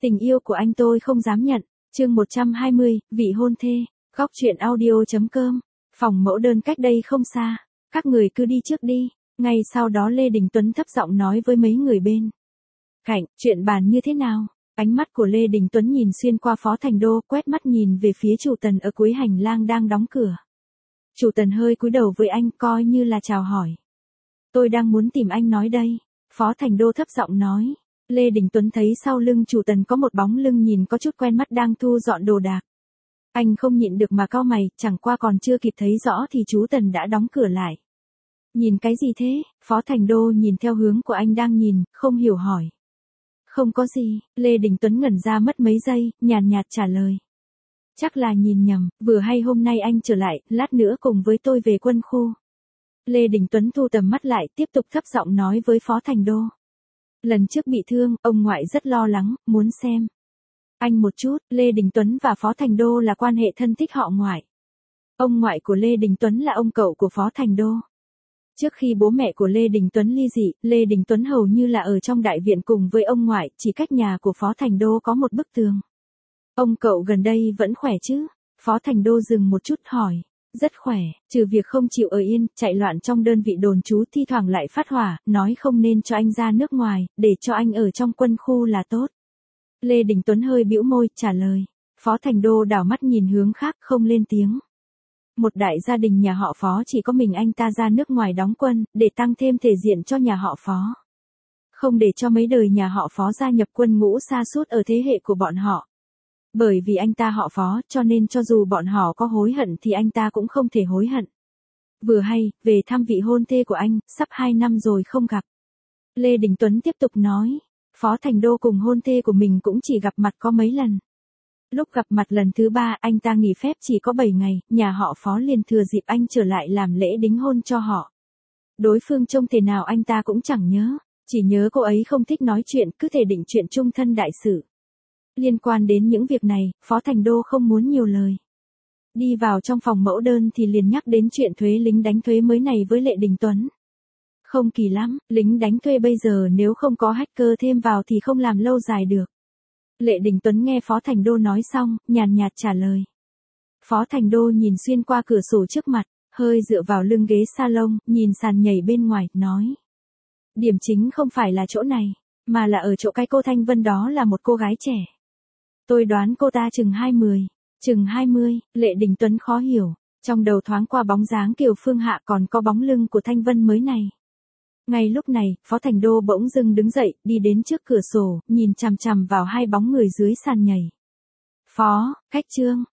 Tình yêu của anh tôi không dám nhận. Chương 120, vị hôn thê. Góc truyện audio.com. Phòng mẫu đơn cách đây không xa. Các người cứ đi trước đi. Ngay sau đó Lê Đình Tuấn thấp giọng nói với mấy người bên cạnh, chuyện bàn như thế nào? Ánh mắt của Lê Đình Tuấn nhìn xuyên qua Phó Thành Đô, quét mắt nhìn về phía chủ Tần ở cuối hành lang đang đóng cửa. Chủ Tần hơi cúi đầu với anh, coi như là chào hỏi. Tôi đang muốn tìm anh nói đây. Phó Thành Đô thấp giọng nói. Lê Đình Tuấn thấy sau lưng chủ Tần có một bóng lưng nhìn có chút quen mắt đang thu dọn đồ đạc. Anh không nhịn được mà cau mày, chẳng qua còn chưa kịp thấy rõ thì chú Tần đã đóng cửa lại. Nhìn cái gì thế? Phó Thành Đô nhìn theo hướng của anh đang nhìn, không hiểu hỏi. Không có gì, Lê Đình Tuấn ngẩn ra mất mấy giây, nhàn nhạt trả lời. Chắc là nhìn nhầm, vừa hay hôm nay anh trở lại, lát nữa cùng với tôi về quân khu. Lê Đình Tuấn thu tầm mắt lại, tiếp tục thấp giọng nói với Phó Thành Đô. Lần trước bị thương, ông ngoại rất lo lắng, muốn xem anh một chút. Lê Đình Tuấn và Phó Thành Đô là quan hệ thân thích họ ngoại. Ông ngoại của Lê Đình Tuấn là ông cậu của Phó Thành Đô. Trước khi bố mẹ của Lê Đình Tuấn ly dị, Lê Đình Tuấn hầu như là ở trong đại viện cùng với ông ngoại, chỉ cách nhà của Phó Thành Đô có một bức tường. Ông cậu gần đây vẫn khỏe chứ? Phó Thành Đô dừng một chút hỏi. Rất khỏe, trừ việc không chịu ở yên, chạy loạn trong đơn vị đồn trú, thi thoảng lại phát hỏa, nói không nên cho anh ra nước ngoài, để cho anh ở trong quân khu là tốt. Lê Đình Tuấn hơi bĩu môi, trả lời. Phó Thành Đô đảo mắt nhìn hướng khác, không lên tiếng. Một đại gia đình nhà họ Phó chỉ có mình anh ta ra nước ngoài đóng quân, để tăng thêm thể diện cho nhà họ Phó. Không để cho mấy đời nhà họ Phó gia nhập quân ngũ sa sút ở thế hệ của bọn họ. Bởi vì anh ta họ Phó, cho nên cho dù bọn họ có hối hận thì anh ta cũng không thể hối hận. Vừa hay, về thăm vị hôn thê của anh, sắp 2 năm rồi không gặp. Lê Đình Tuấn tiếp tục nói, Phó Thành Đô cùng hôn thê của mình cũng chỉ gặp mặt có mấy lần. Lúc gặp mặt lần thứ 3, anh ta nghỉ phép chỉ có 7 ngày, nhà họ Phó liền thừa dịp anh trở lại làm lễ đính hôn cho họ. Đối phương trông thế nào anh ta cũng chẳng nhớ, chỉ nhớ cô ấy không thích nói chuyện, cứ thể định chuyện chung thân đại sự. Liên quan đến những việc này, Phó Thành Đô không muốn nhiều lời. Đi vào trong phòng mẫu đơn thì liền nhắc đến chuyện thuế lính đánh thuê mới này với Lê Đình Tuấn. Không kỳ lắm, lính đánh thuê bây giờ nếu không có hacker thêm vào thì không làm lâu dài được. Lê Đình Tuấn nghe Phó Thành Đô nói xong, nhàn nhạt trả lời. Phó Thành Đô nhìn xuyên qua cửa sổ trước mặt, hơi dựa vào lưng ghế salon, nhìn sàn nhảy bên ngoài, nói. Điểm chính không phải là chỗ này, mà là ở chỗ cái cô Thanh Vân đó là một cô gái trẻ. Tôi đoán cô ta chừng 20. Chừng 20, Lê Đình Tuấn khó hiểu, trong đầu thoáng qua bóng dáng Kiều Phương Hạ còn có bóng lưng của Thanh Vân mới này. Ngay lúc này, Phó Thành Đô bỗng dưng đứng dậy, đi đến trước cửa sổ, nhìn chằm chằm vào hai bóng người dưới sàn nhảy. Phó, Khách Trương,